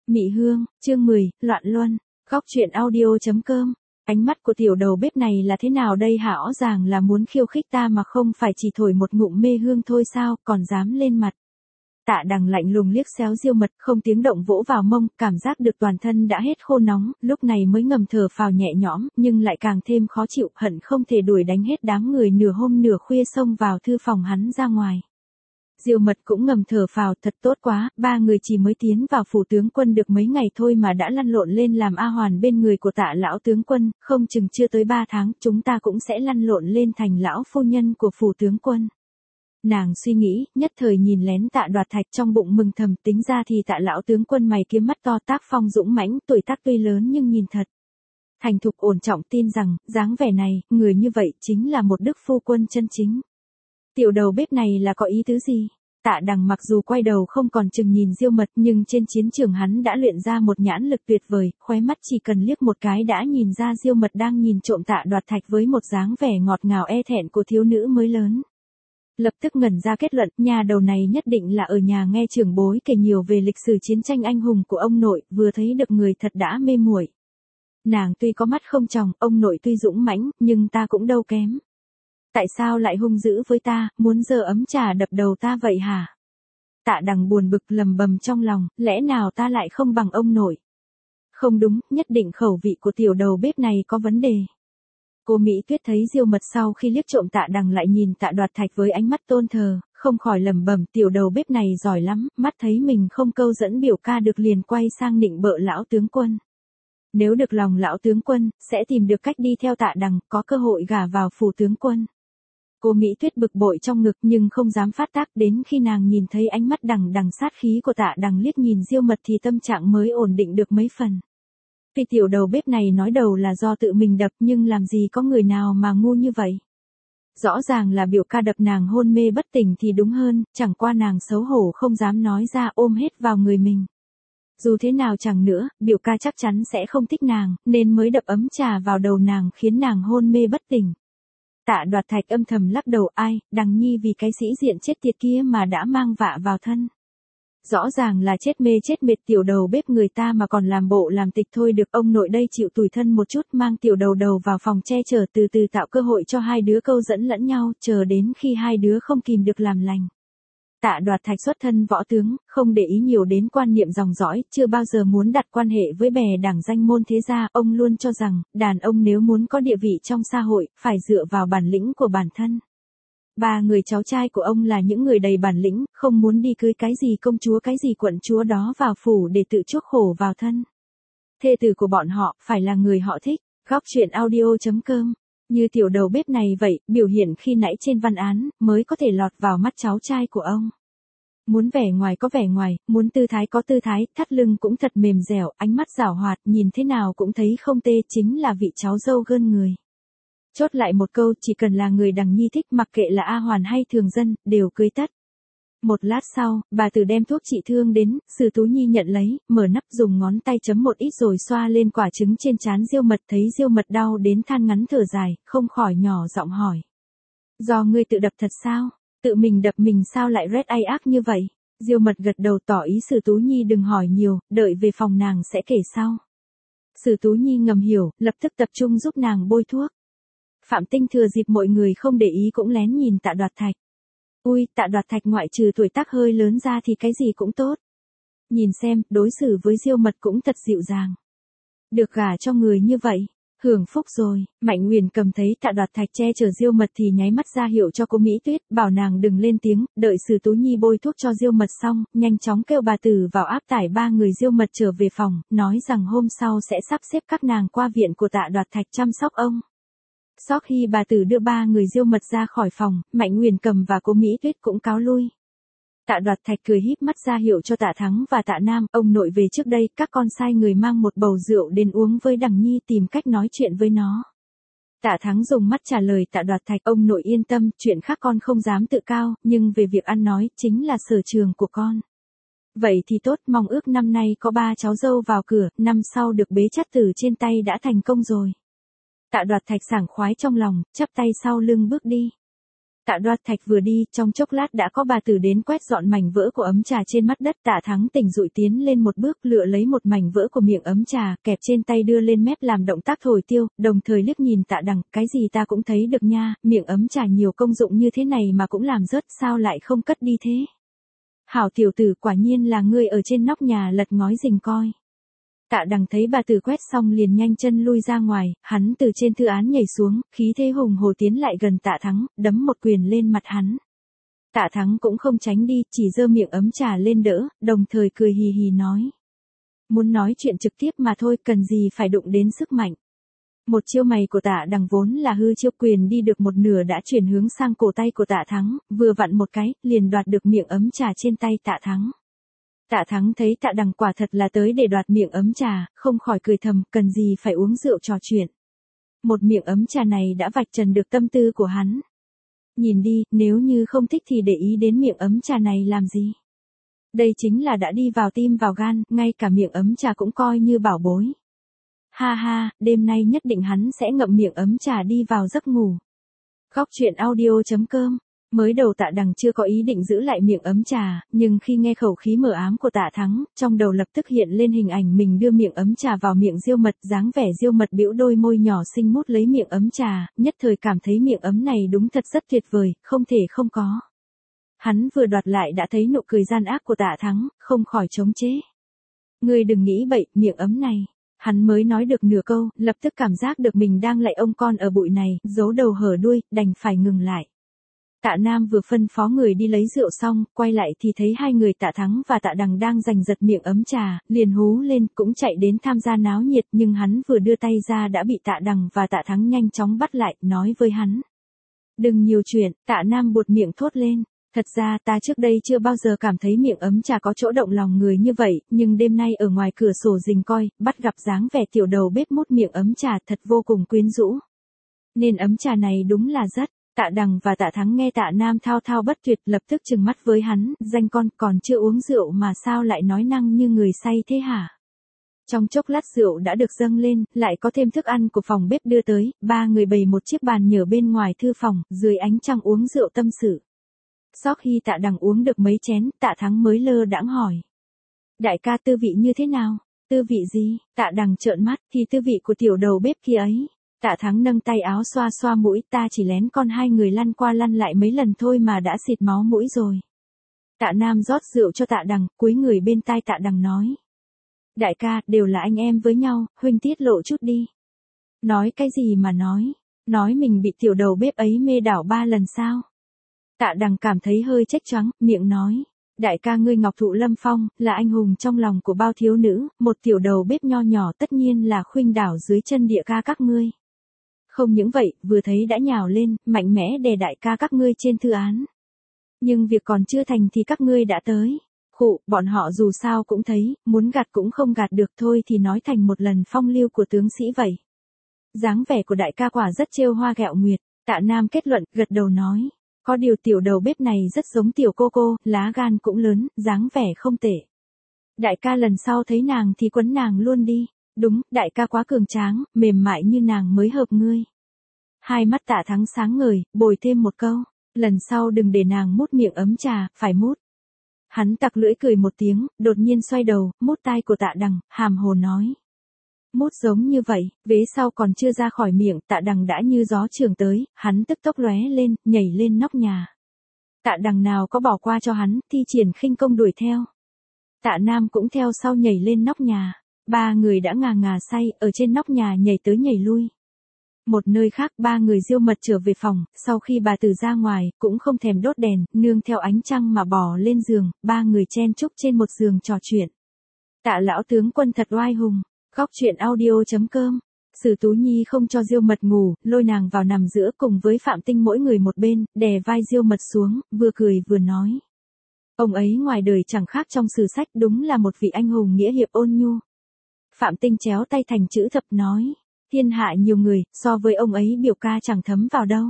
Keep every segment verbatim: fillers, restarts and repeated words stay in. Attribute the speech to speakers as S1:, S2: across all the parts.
S1: Mị Hương, chương mười, Loạn Luân, góc truyện audio.com. Ánh mắt của tiểu đầu bếp này là thế nào đây hả? Rõ ràng là muốn khiêu khích ta mà không phải chỉ thổi một ngụm mê hương thôi sao, còn dám lên mặt. Tạ Đằng lạnh lùng liếc xéo Diêu Mật, không tiếng động vỗ vào mông, cảm giác được toàn thân đã hết khô nóng, lúc này mới ngầm thở phào nhẹ nhõm, nhưng lại càng thêm khó chịu, hận không thể đuổi đánh hết đám người nửa hôm nửa khuya xông vào thư phòng hắn ra ngoài. Diêu Mật cũng ngầm thở phào, thật tốt quá, ba người chỉ mới tiến vào phủ tướng quân được mấy ngày thôi mà đã lăn lộn lên làm A Hoàn bên người của Tạ lão tướng quân, không chừng chưa tới ba tháng, chúng ta cũng sẽ lăn lộn lên thành lão phu nhân của phủ tướng quân. Nàng suy nghĩ, nhất thời nhìn lén Tạ Đoạt Thạch, trong bụng mừng thầm, tính ra thì Tạ lão tướng quân mày kiếm mắt to, tác phong dũng mãnh, tuổi tác tuy lớn nhưng nhìn thật thành thục ổn trọng, tin rằng dáng vẻ này, người như vậy chính là một đức phu quân chân chính. Tiểu đầu bếp này là có ý tứ gì? Tạ Đằng mặc dù quay đầu không còn chừng nhìn Diêu Mật, nhưng trên chiến trường hắn đã luyện ra một nhãn lực tuyệt vời, khóe mắt chỉ cần liếc một cái đã nhìn ra Diêu Mật đang nhìn trộm Tạ Đoạt Thạch với một dáng vẻ ngọt ngào e thẹn của thiếu nữ mới lớn. Lập tức ngẩn ra kết luận, nhà đầu này nhất định là ở nhà nghe trưởng bối kể nhiều về lịch sử chiến tranh anh hùng của ông nội, vừa thấy được người thật đã mê muội. Nàng tuy có mắt không tròng, ông nội tuy dũng mãnh, nhưng ta cũng đâu kém. Tại sao lại hung dữ với ta, muốn giơ ấm trà đập đầu ta vậy hả? Tạ Đằng buồn bực lầm bầm trong lòng, lẽ nào ta lại không bằng ông nội? Không đúng, nhất định khẩu vị của tiểu đầu bếp này có vấn đề. Cô Mỹ Tuyết thấy Diêu Mật sau khi liếc trộm Tạ Đằng lại nhìn Tạ Đoạt Thạch với ánh mắt tôn thờ, không khỏi lẩm bẩm, tiểu đầu bếp này giỏi lắm, mắt thấy mình không câu dẫn biểu ca được liền quay sang nịnh bợ lão tướng quân. Nếu được lòng lão tướng quân, sẽ tìm được cách đi theo Tạ Đằng, có cơ hội gả vào phủ tướng quân. Cô Mỹ Tuyết bực bội trong ngực nhưng không dám phát tác, đến khi nàng nhìn thấy ánh mắt đằng đằng sát khí của Tạ Đằng liếc nhìn Diêu Mật thì tâm trạng mới ổn định được mấy phần. Vì tiểu đầu bếp này nói đầu là do tự mình đập, nhưng làm gì có người nào mà ngu như vậy. Rõ ràng là biểu ca đập nàng hôn mê bất tỉnh thì đúng hơn, chẳng qua nàng xấu hổ không dám nói ra, ôm hết vào người mình. Dù thế nào chẳng nữa, biểu ca chắc chắn sẽ không thích nàng, nên mới đập ấm trà vào đầu nàng khiến nàng hôn mê bất tỉnh. Tạ Đoạt Thạch âm thầm lắc đầu, ai, Đằng nhi vì cái sĩ diện chết tiệt kia mà đã mang vạ vào thân. Rõ ràng là chết mê chết mệt, tiểu đầu bếp người ta mà còn làm bộ làm tịch thôi được, ông nội đây chịu tủi thân một chút, mang tiểu đầu đầu vào phòng che chở, từ từ tạo cơ hội cho hai đứa câu dẫn lẫn nhau, chờ đến khi hai đứa không kìm được làm lành. Tạ Đoạt Thạch xuất thân võ tướng, không để ý nhiều đến quan niệm dòng dõi, chưa bao giờ muốn đặt quan hệ với bè đảng danh môn thế gia, ông luôn cho rằng, đàn ông nếu muốn có địa vị trong xã hội, phải dựa vào bản lĩnh của bản thân. Ba người cháu trai của ông là những người đầy bản lĩnh, không muốn đi cưới cái gì công chúa cái gì quận chúa đó vào phủ để tự chuốc khổ vào thân. Thê tử của bọn họ, phải là người họ thích, góc truyện audio.com. Như tiểu đầu bếp này vậy, biểu hiện khi nãy trên văn án, mới có thể lọt vào mắt cháu trai của ông. Muốn vẻ ngoài có vẻ ngoài, muốn tư thái có tư thái, thắt lưng cũng thật mềm dẻo, ánh mắt giảo hoạt, nhìn thế nào cũng thấy không tê, chính là vị cháu dâu gơn người. Chốt lại một câu, chỉ cần là người Đằng nhi thích, mặc kệ là A Hoàn hay thường dân, đều cưới tất. Một lát sau, bà Tử đem thuốc trị thương đến, Sư Tú Nhi nhận lấy, mở nắp dùng ngón tay chấm một ít rồi xoa lên quả trứng trên trán Diêu Mật, thấy Diêu Mật đau đến than ngắn thở dài, không khỏi nhỏ giọng hỏi. Do ngươi tự đập thật sao? Tự mình đập mình sao lại rét ai ác như vậy? Diêu Mật gật đầu tỏ ý Sư Tú Nhi đừng hỏi nhiều, đợi về phòng nàng sẽ kể sau. Sư Tú Nhi ngầm hiểu, lập tức tập trung giúp nàng bôi thuốc. Phạm Tinh thừa dịp mọi người không để ý cũng lén nhìn Tạ Đoạt Thạch. Ui, Tạ Đoạt Thạch ngoại trừ tuổi tác hơi lớn ra thì cái gì cũng tốt. Nhìn xem, đối xử với Diêu Mật cũng thật dịu dàng. Được gả cho người như vậy, hưởng phúc rồi. Mạnh Nguyền Cầm thấy Tạ Đoạt Thạch che chở Diêu Mật thì nháy mắt ra hiệu cho cô Mỹ Tuyết, bảo nàng đừng lên tiếng, đợi Sư Tú Nhi bôi thuốc cho Diêu Mật xong, nhanh chóng kêu bà Tử vào áp tải ba người Diêu Mật trở về phòng, nói rằng hôm sau sẽ sắp xếp các nàng qua viện của Tạ Đoạt Thạch chăm sóc ông. Sau khi bà Tử đưa ba người Diêu Mật ra khỏi phòng, Mạnh Nguyền Cầm và cô Mỹ Tuyết cũng cáo lui. Tạ Đoạt Thạch cười híp mắt ra hiệu cho Tạ Thắng và Tạ Nam, ông nội về trước đây, các con sai người mang một bầu rượu đến uống với Đằng nhi, tìm cách nói chuyện với nó. Tạ Thắng dùng mắt trả lời Tạ Đoạt Thạch, ông nội yên tâm, chuyện khác con không dám tự cao, nhưng về việc ăn nói, chính là sở trường của con. Vậy thì tốt, mong ước năm nay có ba cháu dâu vào cửa, năm sau được bế chắt tử trên tay đã thành công rồi. Tạ Đoạt Thạch sảng khoái trong lòng, chắp tay sau lưng bước đi. Tạ Đoạt Thạch vừa đi, trong chốc lát đã có bà tử đến quét dọn mảnh vỡ của ấm trà trên mặt đất. Tạ Thắng tỉnh dụi tiến lên một bước, lựa lấy một mảnh vỡ của miệng ấm trà, kẹp trên tay đưa lên mép làm động tác thổi tiêu, đồng thời liếc nhìn Tạ Đằng, cái gì ta cũng thấy được nha, miệng ấm trà nhiều công dụng như thế này mà cũng làm rớt, sao lại không cất đi thế? Hảo tiểu tử, quả nhiên là ngươi ở trên nóc nhà lật ngói rình coi. Tạ Đằng thấy bà tử quét xong liền nhanh chân lui ra ngoài, hắn từ trên thư án nhảy xuống, khí thế hùng hồ tiến lại gần Tạ Thắng, đấm một quyền lên mặt hắn. Tạ Thắng cũng không tránh đi, chỉ giơ miệng ấm trà lên đỡ, đồng thời cười hì hì nói. Muốn nói chuyện trực tiếp mà thôi, cần gì phải đụng đến sức mạnh. Một chiêu mày của Tạ Đằng vốn là hư chiêu, quyền đi được một nửa đã chuyển hướng sang cổ tay của Tạ Thắng, vừa vặn một cái, liền đoạt được miệng ấm trà trên tay Tạ Thắng. Tạ Thắng thấy Tạ Đằng quả thật là tới để đoạt miệng ấm trà, không khỏi cười thầm, cần gì phải uống rượu trò chuyện. Một miệng ấm trà này đã vạch trần được tâm tư của hắn. Nhìn đi, nếu như không thích thì để ý đến miệng ấm trà này làm gì. Đây chính là đã đi vào tim vào gan, ngay cả miệng ấm trà cũng coi như bảo bối. Ha ha, đêm nay nhất định hắn sẽ ngậm miệng ấm trà đi vào giấc ngủ. Góc truyện audio chấm com. Mới đầu Tạ Đằng chưa có ý định giữ lại miệng ấm trà, nhưng khi nghe khẩu khí mờ ám của Tạ Thắng, trong đầu lập tức hiện lên hình ảnh mình đưa miệng ấm trà vào miệng Diêu Mật, dáng vẻ Diêu Mật bĩu đôi môi nhỏ xinh mút lấy miệng ấm trà, nhất thời cảm thấy miệng ấm này đúng thật rất tuyệt vời, không thể không có. Hắn vừa đoạt lại đã thấy nụ cười gian ác của Tạ Thắng, không khỏi chống chế. Ngươi đừng nghĩ bậy, miệng ấm này. Hắn mới nói được nửa câu, lập tức cảm giác được mình đang lạy ông con ở bụi này, giấu đầu hở đuôi, đành phải ngừng lại. Tạ Nam vừa phân phó người đi lấy rượu xong, quay lại thì thấy hai người Tạ Thắng và Tạ Đằng đang giành giật miệng ấm trà, liền hú lên, cũng chạy đến tham gia náo nhiệt, nhưng hắn vừa đưa tay ra đã bị Tạ Đằng và Tạ Thắng nhanh chóng bắt lại, nói với hắn. Đừng nhiều chuyện, Tạ Nam buột miệng thốt lên. Thật ra ta trước đây chưa bao giờ cảm thấy miệng ấm trà có chỗ động lòng người như vậy, nhưng đêm nay ở ngoài cửa sổ rình coi, bắt gặp dáng vẻ tiểu đầu bếp mút miệng ấm trà thật vô cùng quyến rũ. Nên ấm trà này đúng là rất. Tạ Đằng và Tạ Thắng nghe Tạ Nam thao thao bất tuyệt, lập tức trừng mắt với hắn, danh con còn chưa uống rượu mà sao lại nói năng như người say thế hả? Trong chốc lát rượu đã được dâng lên, lại có thêm thức ăn của phòng bếp đưa tới, ba người bày một chiếc bàn nhờ bên ngoài thư phòng, dưới ánh trăng uống rượu tâm sự. Sau khi Tạ Đằng uống được mấy chén, Tạ Thắng mới lơ đãng hỏi. Đại ca tư vị như thế nào? Tư vị gì? Tạ Đằng trợn mắt, thì tư vị của tiểu đầu bếp kia ấy. Tạ Thắng nâng tay áo xoa xoa mũi, ta chỉ lén con hai người lăn qua lăn lại mấy lần thôi mà đã xịt máu mũi rồi. Tạ Nam rót rượu cho Tạ Đằng, cúi người bên tai Tạ Đằng nói. Đại ca, đều là anh em với nhau, huynh tiết lộ chút đi. Nói cái gì mà nói? Nói mình bị tiểu đầu bếp ấy mê đảo ba lần sao? Tạ Đằng cảm thấy hơi trách choáng, miệng nói. Đại ca ngươi Ngọc Thụ Lâm Phong, là anh hùng trong lòng của bao thiếu nữ, một tiểu đầu bếp nho nhỏ tất nhiên là khuynh đảo dưới chân địa ca các ngươi. Không những vậy, vừa thấy đã nhào lên, mạnh mẽ đè đại ca các ngươi trên thư án. Nhưng việc còn chưa thành thì các ngươi đã tới. Khụ, bọn họ dù sao cũng thấy, muốn gạt cũng không gạt được thôi thì nói thành một lần phong lưu của tướng sĩ vậy. Dáng vẻ của đại ca quả rất trêu hoa ghẹo nguyệt, Tạ Nam kết luận, gật đầu nói. Có điều tiểu đầu bếp này rất giống tiểu cô cô, lá gan cũng lớn, dáng vẻ không tệ. Đại ca lần sau thấy nàng thì quấn nàng luôn đi. Đúng, đại ca quá cường tráng, mềm mại như nàng mới hợp ngươi. Hai mắt Tạ Thắng sáng ngời, bồi thêm một câu. Lần sau đừng để nàng mút miệng ấm trà, phải mút. Hắn tặc lưỡi cười một tiếng, đột nhiên xoay đầu, mút tai của Tạ Đằng, hàm hồ nói. Mút giống như vậy, vế sau còn chưa ra khỏi miệng, Tạ Đằng đã như gió trường tới, hắn tức tốc lóe lên, nhảy lên nóc nhà. Tạ Đằng nào có bỏ qua cho hắn, thi triển khinh công đuổi theo. Tạ Nam cũng theo sau nhảy lên nóc nhà. Ba người đã ngà ngà say, ở trên nóc nhà nhảy tới nhảy lui. Một nơi khác, ba người Diêu Mật trở về phòng, sau khi bà tử ra ngoài, cũng không thèm đốt đèn, nương theo ánh trăng mà bò lên giường, ba người chen chúc trên một giường trò chuyện. Tạ lão tướng quân thật oai hùng. Góc truyện audio chấm com. Sử Tú Nhi không cho Diêu Mật ngủ, lôi nàng vào nằm giữa cùng với Phạm Tinh mỗi người một bên, đè vai Diêu Mật xuống, vừa cười vừa nói. Ông ấy ngoài đời chẳng khác trong sử sách, đúng là một vị anh hùng nghĩa hiệp ôn nhu. Phạm Tinh chéo tay thành chữ thập nói. Thiên hạ nhiều người, so với ông ấy biểu ca chẳng thấm vào đâu.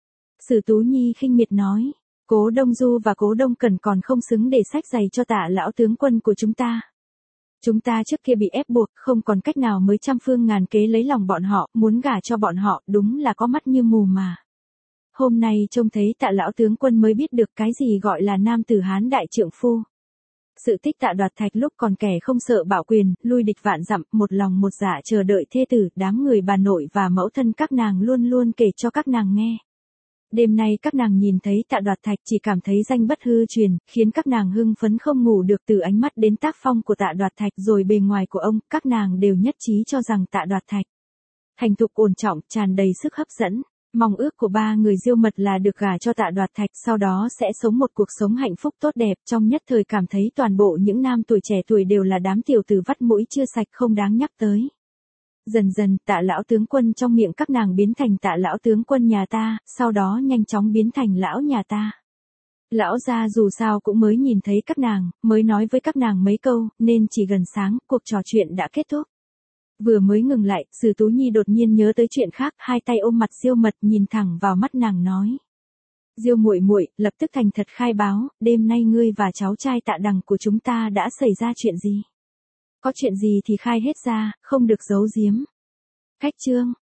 S1: Sử Tú Nhi khinh miệt nói. Cố Đông Du và Cố Đông Cẩn còn không xứng để sách giày cho Tạ lão tướng quân của chúng ta. Chúng ta trước kia bị ép buộc, không còn cách nào mới trăm phương ngàn kế lấy lòng bọn họ, muốn gả cho bọn họ, đúng là có mắt như mù mà. hôm nay trông thấy Tạ lão tướng quân mới biết được cái gì gọi là nam tử Hán đại trượng phu. Sự tích Tạ Đoạt Thạch lúc còn kẻ không sợ bạo quyền, lui địch vạn dặm, một lòng một dạ chờ đợi thê tử, đám người bà nội và mẫu thân các nàng luôn luôn kể cho các nàng nghe. Đêm nay các nàng nhìn thấy Tạ Đoạt Thạch chỉ cảm thấy danh bất hư truyền, khiến các nàng hưng phấn không ngủ được, từ ánh mắt đến tác phong của Tạ Đoạt Thạch rồi bề ngoài của ông, các nàng đều nhất trí cho rằng Tạ Đoạt Thạch thành thục ổn trọng, tràn đầy sức hấp dẫn. Mong ước của ba người Diêu Mật là được gả cho Tạ Đoạt Thạch, sau đó sẽ sống một cuộc sống hạnh phúc tốt đẹp. Trong nhất thời cảm thấy toàn bộ những nam tuổi trẻ tuổi đều là đám tiểu tử vắt mũi chưa sạch không đáng nhắc tới. Dần dần, Tạ lão tướng quân trong miệng các nàng biến thành Tạ lão tướng quân nhà ta, sau đó nhanh chóng biến thành lão nhà ta. Lão gia dù sao cũng mới nhìn thấy các nàng, mới nói với các nàng mấy câu, nên chỉ gần sáng, cuộc trò chuyện đã kết thúc. Vừa mới ngừng lại, Sử Tú Nhi đột nhiên nhớ tới chuyện khác, hai tay ôm mặt Diêu Mật nhìn thẳng vào mắt nàng nói: "Diêu muội muội, lập tức thành thật khai báo, đêm nay ngươi và cháu trai Tạ Đằng của chúng ta đã xảy ra chuyện gì? Có chuyện gì thì khai hết ra, không được giấu giếm." Khách chương